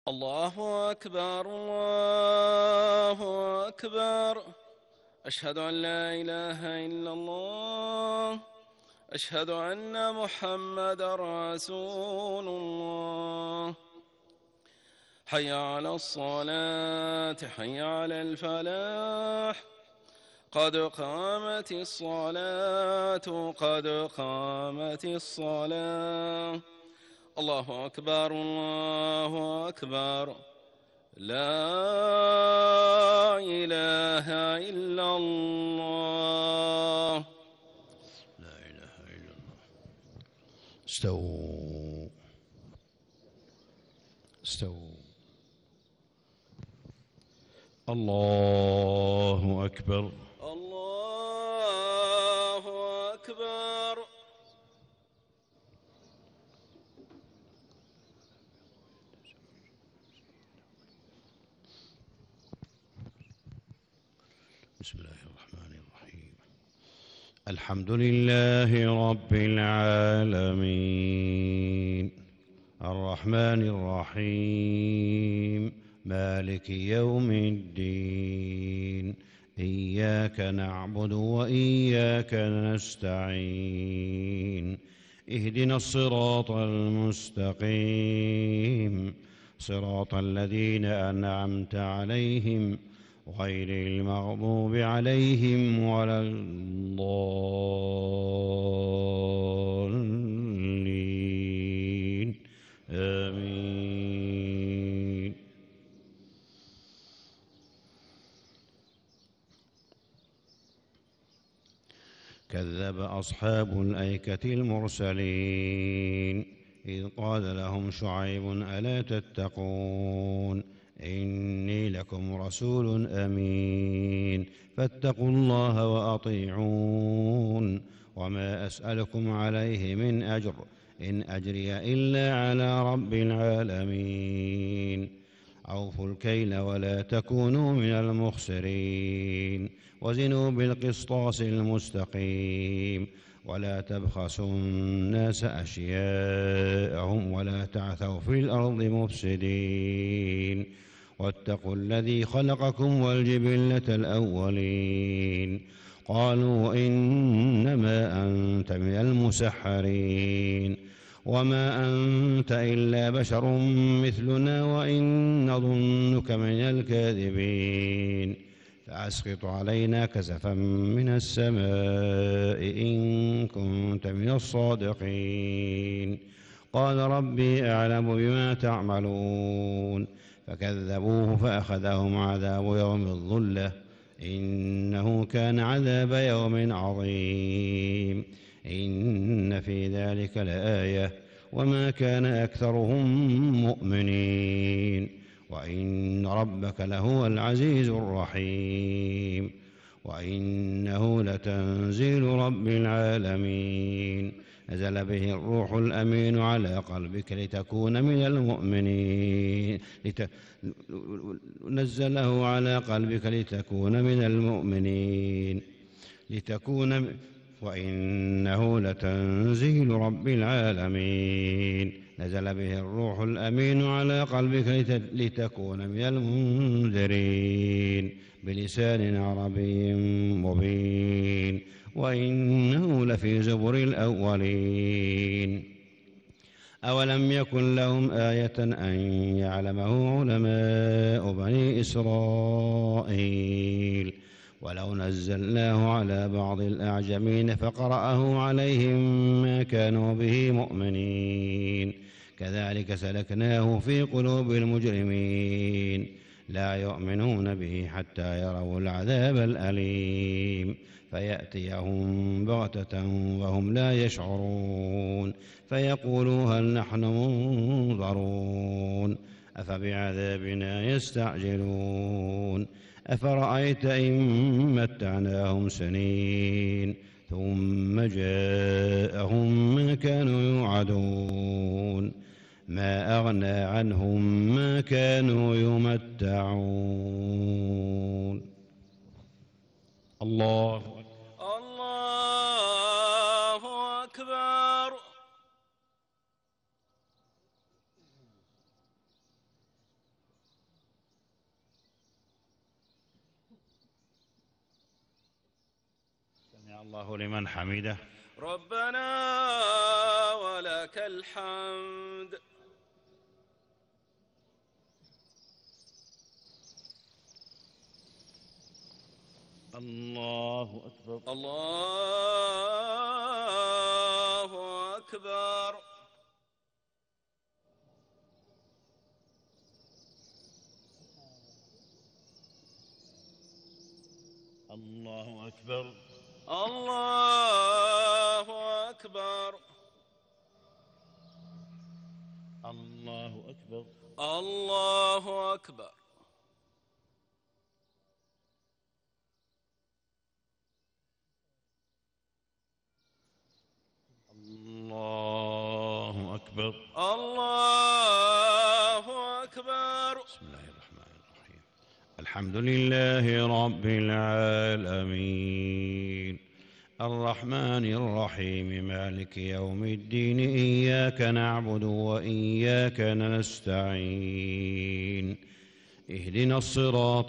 الله أكبر الله أكبر. أشهد أن لا إله إلا الله. أشهد أن محمدا رسول الله. حي على الصلاة حي على الفلاح. قد قامت الصلاة قد قامت الصلاة. الله أكبر الله أكبر. لا إله إلا الله. لا إله إلا الله. استووا استووا. الله أكبر الله أكبر. بسم الله الرحمن الرحيم. الحمد لله رب العالمين الرحمن الرحيم مالك يوم الدين. إياك نعبد وإياك نستعين. اهدنا الصراط المستقيم صراط الذين أنعمت عليهم غير المغضوب عليهم ولا الضالين. آمين. كذب أصحاب الأيكة المرسلين إذ قال لهم شعيب ألا تتقون إني لكم رسول أمين فاتقوا الله وأطيعون وما أسألكم عليه من أجر إن أجري إلا على رب العالمين. أوفوا الكيل ولا تكونوا من المخسرين وزنوا بالقسطاس المستقيم ولا تبخسوا الناس أشياءهم ولا تعثوا في الأرض مفسدين واتقوا الذي خلقكم والجبلة الأولين. قالوا إنما أنت من المسحرين وما أنت إلا بشر مثلنا وإن نظنك من الكاذبين فأسقط علينا كسفا من السماء إن كنت من الصادقين. قال ربي أعلم بما تعملون فكذبوه فأخذهم عذاب يوم الظلة إنه كان عذاب يوم عظيم. إن في ذلك لآية وما كان أكثرهم مؤمنين وإن ربك لهو العزيز الرحيم. وإنه لتنزيل رب العالمين نزل به الروح الأمين على قلبك لتكون من المؤمنين نزله على قلبك لتكون من المؤمنين وإنه لتنزيل رب العالمين نزل به الروح الأمين على قلبك لتكون من المنذرين بلسان عربي مبين وإنه لفي زبر الأولين. أولم يكن لهم آية أن يعلمه علماء بني إسرائيل ولو نزلناه على بعض الأعجمين فقرأه عليهم ما كانوا به مؤمنين كذلك سلكناه في قلوب المجرمين لا يؤمنون به حتى يروا العذاب الأليم فيأتيهم بغتة وهم لا يشعرون فيقولوا هل نحن منظرون أفبعذابنا يستعجلون أفرأيت إن متعناهم سنين ثم جاءهم ما كانوا يوعدون ما أغنى عنهم ما كانوا يمتعون. الله أكبر. الله لمن حمده. ربنا ولك الحمد. الله أكبر. الله أكبر. الله أكبر. الله أكبر. الله أكبر. الله أكبر. الله أكبر. الله أكبر. بسم الله الرحمن الرحيم. الحمد لله رب العالمين الرحمن الرحيم مالك يوم الدين إياك نعبد وإياك نستعين اهدنا الصراط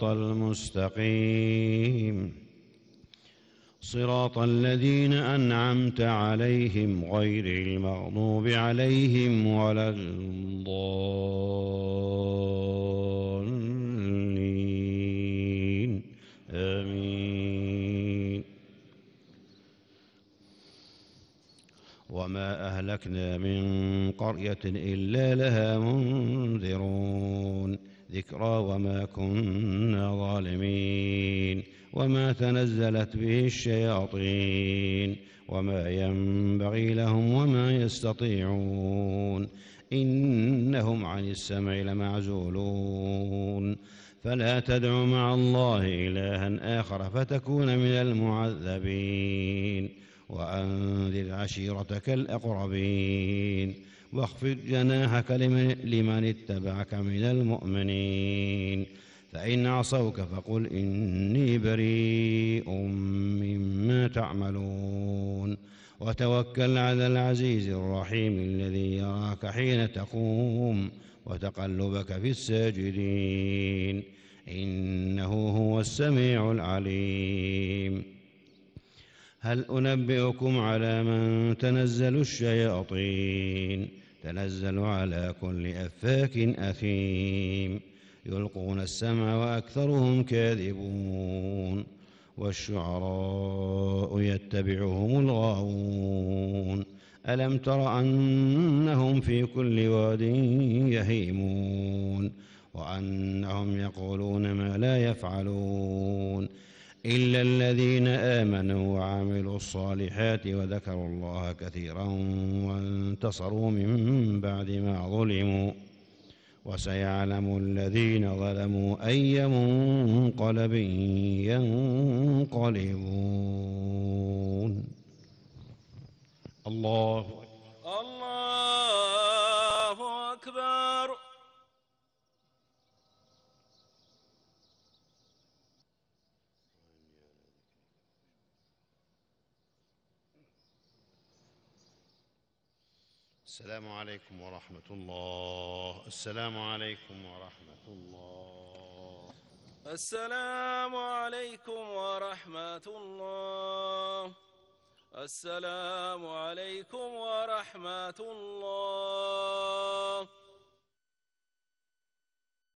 المستقيم صراط الذين أنعمت عليهم غير المغضوب عليهم ولا الضالين آمين. وما أهلكنا من قرية إلا لها منذرون ذكرى وما كنا ظالمين وما تنزلت به الشياطين وما ينبغي لهم وما يستطيعون إنهم عن السمع لمعزولون فلا تدع مع الله إلها آخر فتكون من المعذبين وأنذر عشيرتك الأقربين واخفض جناحك لمن اتبعك من المؤمنين فإن عصوك فقل إني بريء مما تعملون وتوكل على العزيز الرحيم الذي يراك حين تقوم وتقلبك في الساجدين إنه هو السميع العليم. هل أنبئكم على من تنزل الشياطين تنزل على كل أفاك أثيم يلقون السمع وأكثرهم كاذبون والشعراء يتبعهم الغاوون ألم تر أنهم في كل واد يهيمون وأنهم يقولون ما لا يفعلون إلا الذين آمنوا وعملوا الصالحات وذكروا الله كثيرا وانتصروا من بعد ما ظلموا وسيعلم الذين ظلموا أي منقلب ينقلبون. الله أكبر. الله أكبر. السلام عليكم ورحمة الله. السلام عليكم ورحمة الله. السلام عليكم ورحمة الله. السلام عليكم ورحمة الله.